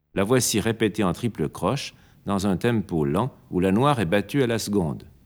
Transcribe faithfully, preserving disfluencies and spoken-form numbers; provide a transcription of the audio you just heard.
La voici répétée en triple croche, dans un tempo lent où la noire est battue à la seconde.